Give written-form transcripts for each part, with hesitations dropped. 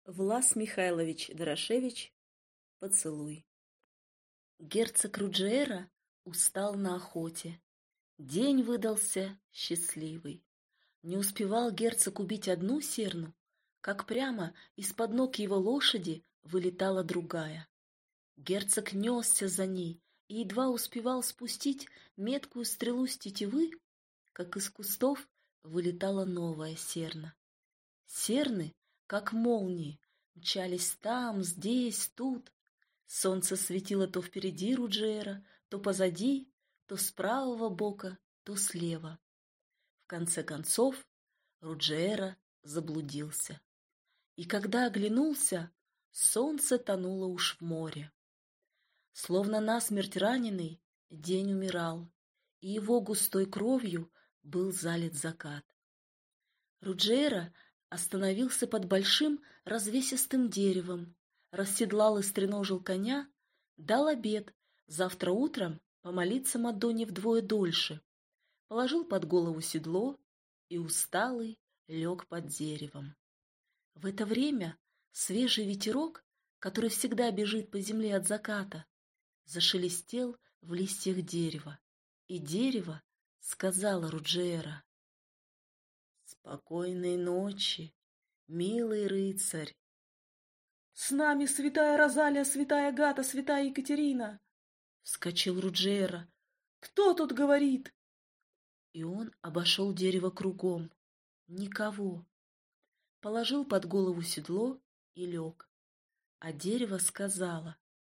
Влас Михайлович Дорошевич. Поцелуй. Герцог Руджиера устал на охоте. День выдался счастливый. Не успевал герцог убить одну серну, как прямо из-под ног его лошади вылетала другая. Герцог несся за ней и едва успевал спустить меткую стрелу с тетивы, как из кустов вылетала новая серна. Серны, как молнии, мчались там, здесь, тут. Солнце светило то впереди Руджиера, то позади, то с правого бока, то слева. В конце концов Руджиера заблудился. И когда оглянулся, солнце тонуло уж в море. Словно насмерть раненый, день умирал, и его густой кровью был залит закат. Руджиера остановился под большим развесистым деревом, расседлал и стреножил коня, дал обет завтра утром помолиться Мадонне вдвое дольше, положил под голову седло и усталый лег под деревом. В это время свежий ветерок, который всегда бежит по земле от заката, зашелестел в листьях дерева, и дерево сказала Руджиера: «Спокойной ночи, милый рыцарь!» «С нами святая Розалия, святая Агата, святая Екатерина!» — вскочил Руджиера. «Кто тут говорит?» И он обошел дерево кругом. Никого. Положил под голову седло и лег. А дерево сказала: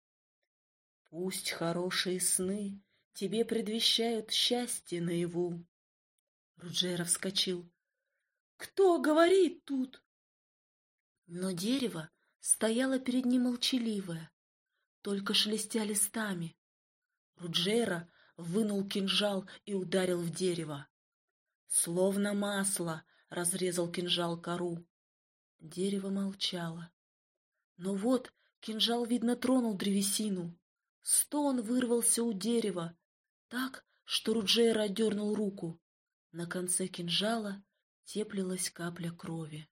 «Пусть хорошие сны тебе предвещают счастье наяву». Руджиера вскочил. «Кто говорит тут?» Но дерево стояло перед ним молчаливое, только шелестя листами. Руджиера вынул кинжал и ударил в дерево. Словно масло разрезал кинжал кору. Дерево молчало. Но вот кинжал, видно, тронул древесину. Стон вырвался у дерева, так, что Руджиера отдернул руку. На конце кинжала теплилась капля крови.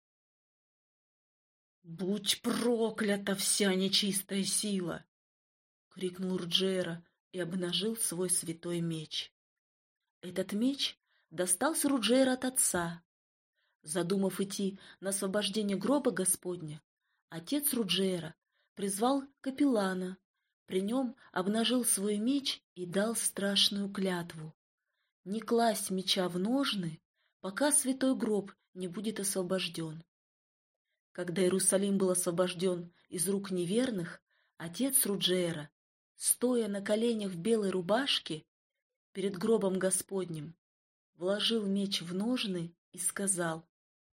«Будь проклята вся нечистая сила!» — крикнул Руджиера и обнажил свой святой меч. Этот меч достался Руджиера от отца. Задумав идти на освобождение гроба Господня, отец Руджиера призвал капеллана, при нем обнажил свой меч и дал страшную клятву: не класть меча в ножны, пока святой гроб не будет освобожден. Когда Иерусалим был освобожден из рук неверных, отец Руджиера, стоя на коленях в белой рубашке перед гробом Господним, вложил меч в ножны и сказал: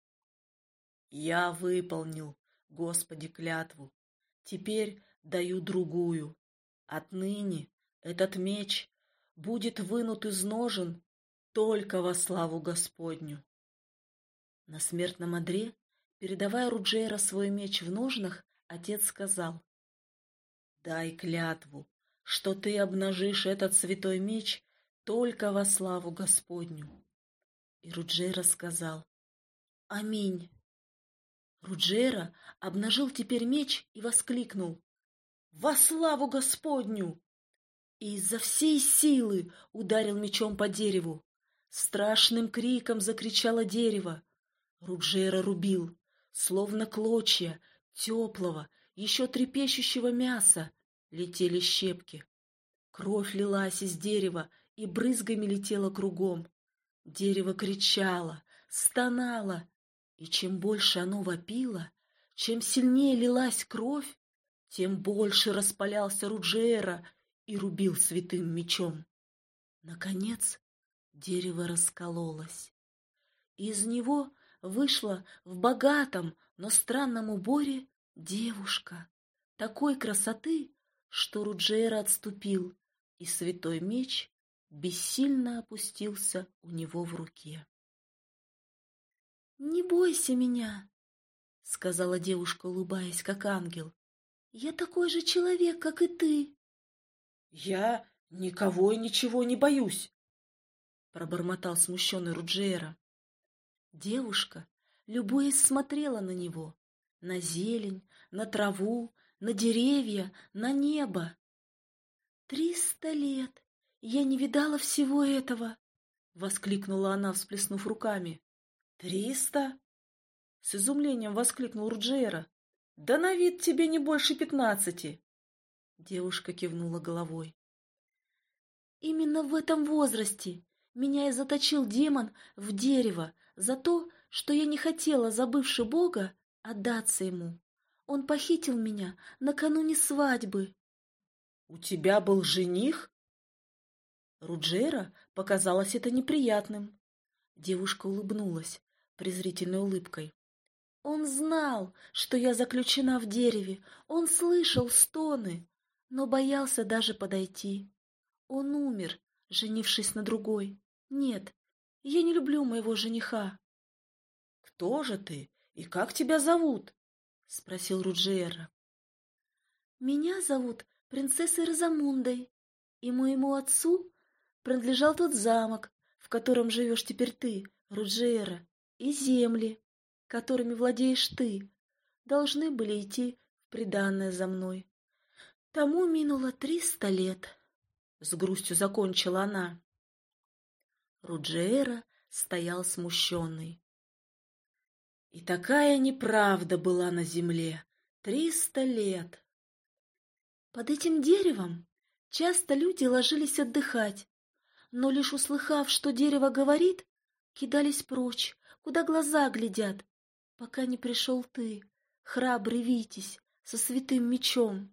«Я выполнил, Господи, клятву, теперь даю другую. Отныне этот меч будет вынут из ножен только во славу Господню». На смертном одре, передавая Руджиера свой меч в ножнах, отец сказал: «Дай клятву, что ты обнажишь этот святой меч только во славу Господню». И Руджиера сказал: «Аминь». Руджиера обнажил теперь меч и воскликнул: «Во славу Господню!» И изо всей силы ударил мечом по дереву. Страшным криком закричало дерево. Руджиера рубил, словно клочья теплого, еще трепещущего мяса, летели щепки. Кровь лилась из дерева и брызгами летела кругом. Дерево кричало, стонало, и чем больше оно вопило, чем сильнее лилась кровь, тем больше распалялся Руджиера и рубил святым мечом. Наконец дерево раскололось. Из него вышла в богатом, но странном уборе девушка такой красоты, что Руджиера отступил, и святой меч бессильно опустился у него в руке. «Не бойся меня», — сказала девушка, улыбаясь, как ангел. «Я такой же человек, как и ты». «Я никого и ничего не боюсь», — пробормотал смущенный Руджиера. Девушка, любуясь, смотрела на него. на зелень, на траву, на деревья, на небо. 300 лет! Я не видала всего этого! — воскликнула она, всплеснув руками. 300? С изумлением воскликнул Руджера. Да на вид тебе не больше 15. Девушка кивнула головой. Именно в этом возрасте меня и заточил демон в дерево за то, что я не хотела, забывши Бога, отдаться ему. Он похитил меня накануне свадьбы. — У тебя был жених? Руджера показалось это неприятным. Девушка улыбнулась презрительной улыбкой. Он знал, что я заключена в дереве, он слышал стоны, но боялся даже подойти. Он умер, женившись на другой. Нет, я не люблю моего жениха. — Кто же ты и как тебя зовут? — спросил Руджера. — Меня зовут принцессой Розамундой, и моему отцу принадлежал тот замок, в котором живешь теперь ты, Руджера, и земли, которыми владеешь ты, должны были идти в приданое за мной. Тому минуло 300 лет. С грустью закончила она. Руджера стоял смущенный. И такая неправда была на земле. 300 лет. Под этим деревом часто люди ложились отдыхать, но лишь услыхав, что дерево говорит, кидались прочь, куда глаза глядят, пока не пришел ты, храбрый Витязь, со святым мечом.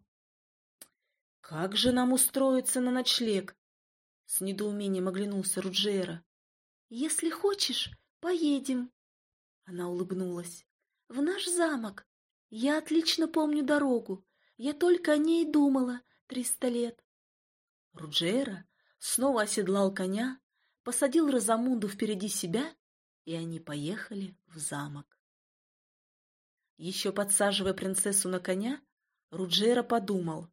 — Как же нам устроиться на ночлег? — с недоумением оглянулся Руджера. — Если хочешь, поедем. Она улыбнулась. — В наш замок. Я отлично помню дорогу. Я только о ней думала 300 лет. Руджера снова оседлал коня, посадил Розамунду впереди себя, и они поехали в замок. Еще подсаживая принцессу на коня, Руджера подумал.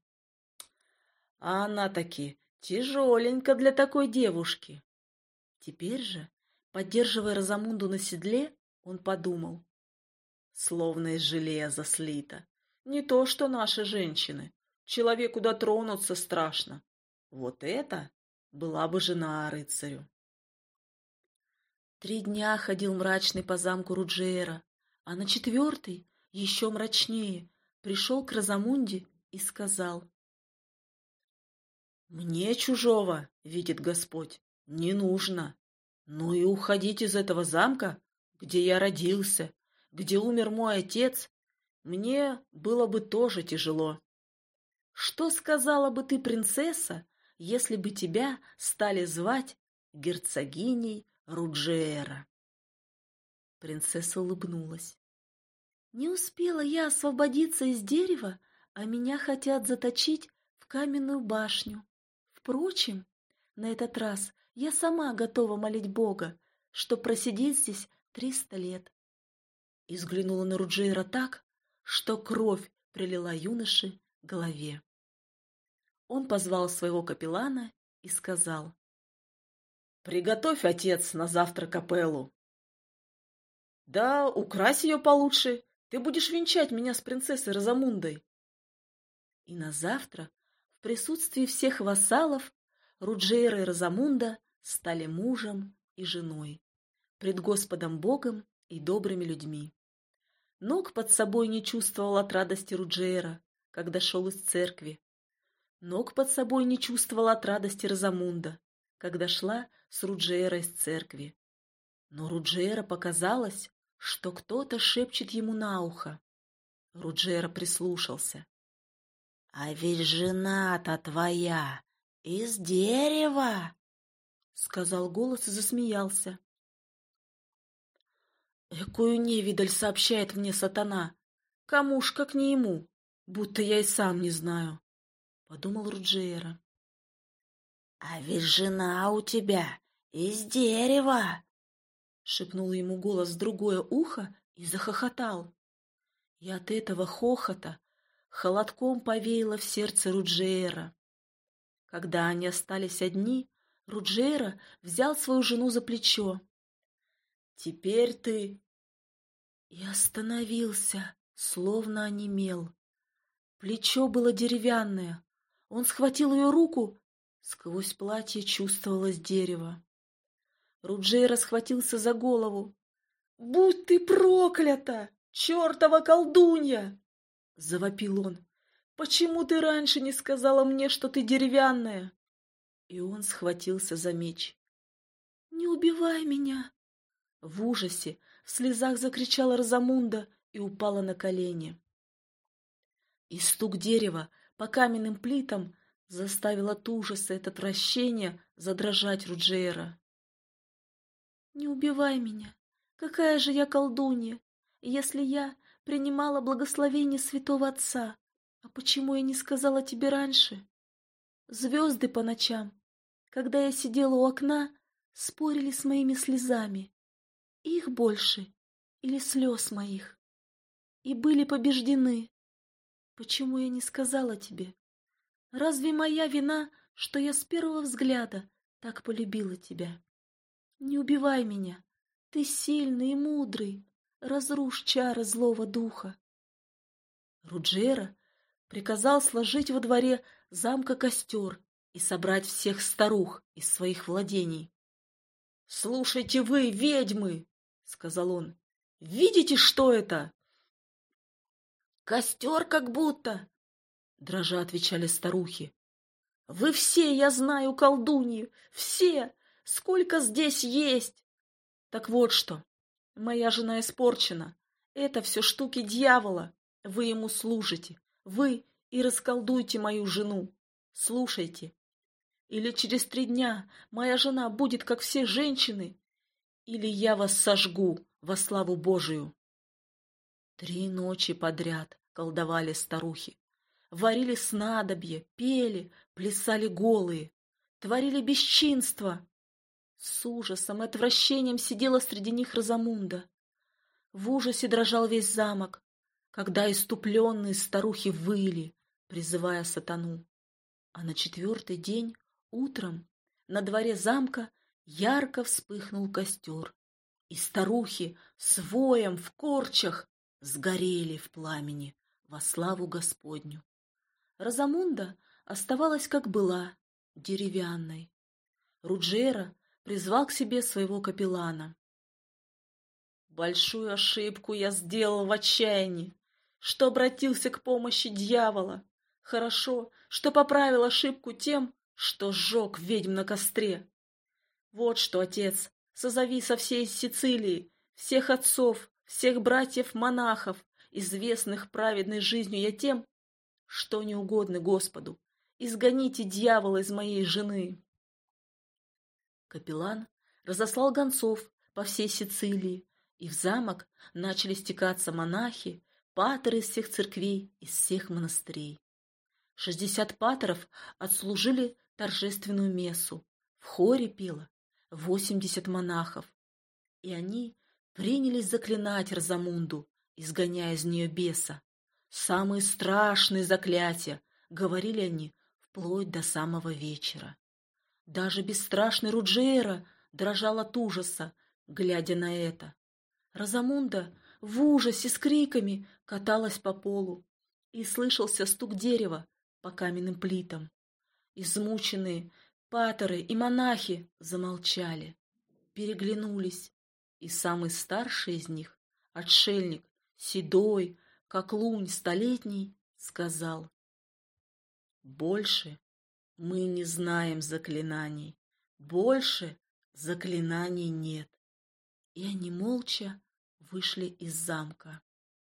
А она таки тяжеленька для такой девушки. Теперь же, поддерживая Розамунду на седле, он подумал. Словно из железа слита. Не то что наши женщины. Человеку дотронуться страшно. Вот это была бы жена рыцарю. 3 дня ходил мрачный по замку Руджера, а на 4-й, еще мрачнее, пришел к Розамунде и сказал. Мне чужого, видит Господь, не нужно. Ну и уходить из этого замка, где я родился, где умер мой отец, мне было бы тоже тяжело. Что сказала бы ты, принцесса, если бы тебя стали звать герцогиней Руджера? Принцесса улыбнулась. Не успела я освободиться из дерева, а меня хотят заточить в каменную башню. Впрочем, на этот раз я сама готова молить Бога, что просидеть здесь 300 лет. И взглянула на Руджера так, что кровь прилила юноше к голове. Он позвал своего капеллана и сказал. «Приготовь, отец, на завтра капеллу. Да, укрась ее получше, ты будешь венчать меня с принцессой Розамундой». И на завтра, в присутствии всех вассалов, Руджера и Розамунда стали мужем и женой, пред Господом Богом и добрыми людьми. Ног под собой не чувствовал от радости Руджера, когда шел из церкви. Ног под собой не чувствовала от радости Розамунда, когда шла с Руджера из церкви. Но Руджера показалось, что кто-то шепчет ему на ухо. Руджера прислушался. — А ведь жена-то твоя из дерева! — сказал голос и засмеялся. — Экую невидаль сообщает мне сатана! Кому ж, как не ему, будто я и сам не знаю! — подумал Руджера. — А ведь жена у тебя из дерева! — шепнул ему голос в другое ухо и захохотал. И от этого хохота холодком повеяло в сердце Руджера. Когда они остались одни, Руджера взял свою жену за плечо. — Теперь ты... И остановился, словно онемел. Плечо было деревянное. Он схватил ее руку. Сквозь платье чувствовалось дерево. Руджейра схватился за голову. «Будь ты проклята, чертова колдунья!» — завопил он. «Почему ты раньше не сказала мне, что ты деревянная?» И он схватился за меч. «Не убивай меня!» В ужасе, в слезах закричала Розамунда и упала на колени. И стук дерева по каменным плитам заставил от ужаса и от отвращения задрожать Руджейра. «Не убивай меня! Какая же я колдунья, если я принимала благословение святого отца? А почему я не сказала тебе раньше? Звезды по ночам, когда я сидела у окна, спорили с моими слезами. Их больше или слез моих? И были побеждены. Почему я не сказала тебе? Разве моя вина, что я с первого взгляда так полюбила тебя? Не убивай меня. Ты сильный и мудрый. Разрушь чары злого духа. Руджейра приказал сложить во дворе замка костер и собрать всех старух из своих владений. — Слушайте вы, ведьмы! — сказал он. — Видите, что это? — Костер как будто! — дрожа отвечали старухи. — Вы все, я знаю, колдуньи, все! Сколько здесь есть! Так вот что, моя жена испорчена. Это все штуки дьявола. Вы ему служите. Вы и расколдуйте мою жену. Слушайте. Или через 3 дня моя жена будет, как все женщины, или я вас сожгу во славу Божию. 3 ночи подряд колдовали старухи. Варили снадобье, пели, плясали голые, творили бесчинство. С ужасом и отвращением сидела среди них Розамунда. В ужасе дрожал весь замок, когда иступленные старухи выли, призывая сатану. А на 4-й день, утром, на дворе замка ярко вспыхнул костер, и старухи с воем в корчах сгорели в пламени во славу Господню. Розамунда оставалась, как была, деревянной. Руджейра призвал к себе своего капеллана. «Большую ошибку я сделал в отчаянии, что обратился к помощи дьявола. Хорошо, что поправил ошибку тем, что сжег ведьм на костре. Вот что, отец, созови со всей Сицилии всех отцов, всех братьев-монахов, известных праведной жизнью я тем, что не угодны Господу. Изгоните дьявола из моей жены». Капеллан разослал гонцов по всей Сицилии, и в замок начали стекаться монахи, патеры из всех церквей, из всех монастырей. 60 патеров отслужили торжественную мессу, в хоре пело 80 монахов, и они принялись заклинать Розамунду, изгоняя из нее беса. Самые страшные заклятия, говорили они, вплоть до самого вечера. Даже бесстрашный Руджейра дрожал от ужаса, глядя на это. Розамунда в ужасе с криками каталась по полу, и слышался стук дерева по каменным плитам. Измученные патеры и монахи замолчали, переглянулись, и самый старший из них, отшельник, седой, как лунь столетний, сказал: «Больше мы не знаем заклинаний, больше заклинаний нет». И они молча вышли из замка.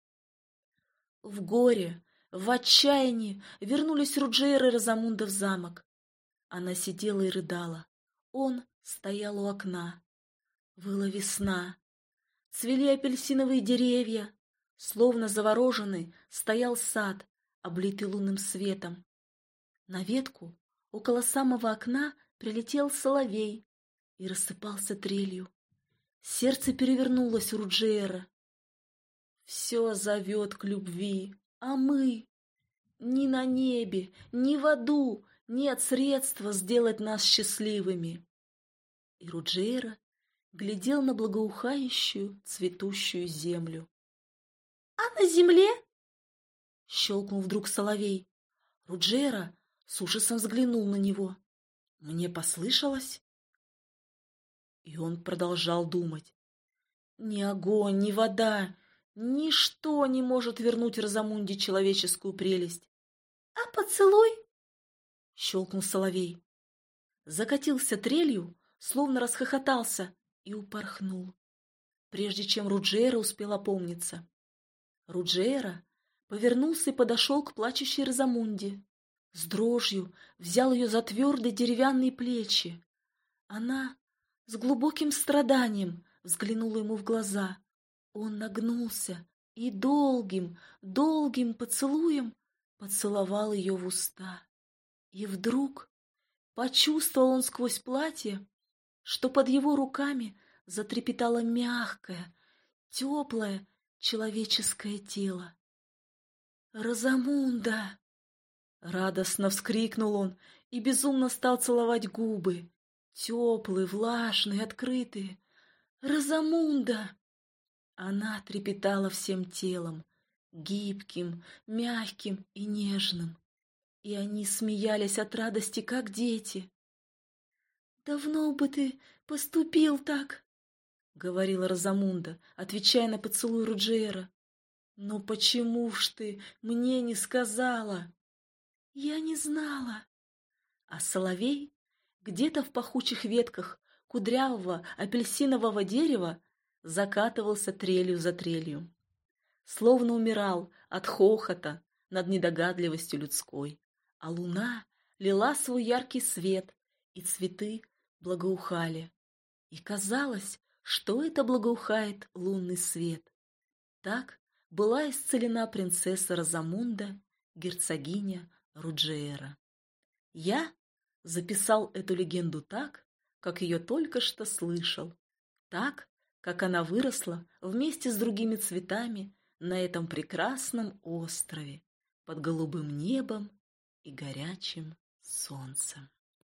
В горе, в отчаянии вернулись Руджейра и Розамунда в замок. Она сидела и рыдала. Он стоял у окна. Выла весна. Цвели апельсиновые деревья. Словно завороженный стоял сад, облитый лунным светом. На ветку около самого окна прилетел соловей и рассыпался трелью. Сердце перевернулось у Руджейра. Все зовет к любви, а мы... Ни на небе, ни в аду нет средства сделать нас счастливыми. И Руджейра глядел на благоухающую, цветущую землю. — А на земле?» Щелкнул вдруг соловей. Руджера с ужасом взглянул на него. Мне послышалось? И он продолжал думать. Ни огонь, ни вода, ничто не может вернуть Розамунде человеческую прелесть. «А поцелуй?» — щелкнул соловей. Закатился трелью, словно расхохотался, и упорхнул, прежде чем Руджера успел опомниться. Руджера повернулся и подошел к плачущей Розамунде. С дрожью взял ее за твердые деревянные плечи. Она с глубоким страданием взглянула ему в глаза. Он нагнулся и долгим, долгим поцелуем поцеловал ее в уста. И вдруг почувствовал он сквозь платье, что под его руками затрепетало мягкое, теплое человеческое тело. «Розамунда!» Радостно вскрикнул он и безумно стал целовать губы, теплые, влажные, открытые. «Розамунда!» Она трепетала всем телом, гибким, мягким и нежным, и они смеялись от радости, как дети. «Давно бы ты поступил так!» — говорила Розамунда, отвечая на поцелуй Руджера. «Но почему ж ты мне не сказала?» «Я не знала». А соловей где-то в пахучих ветках кудрявого апельсинового дерева закатывался трелью за трелью, словно умирал от хохота над недогадливостью людской, а луна лила свой яркий свет, и цветы благоухали. И казалось, что это благоухает лунный свет. Так была исцелена принцесса Розамунда, герцогиня Руджера. Я записал эту легенду так, как ее только что слышал, так, как она выросла вместе с другими цветами на этом прекрасном острове под голубым небом и горячим солнцем.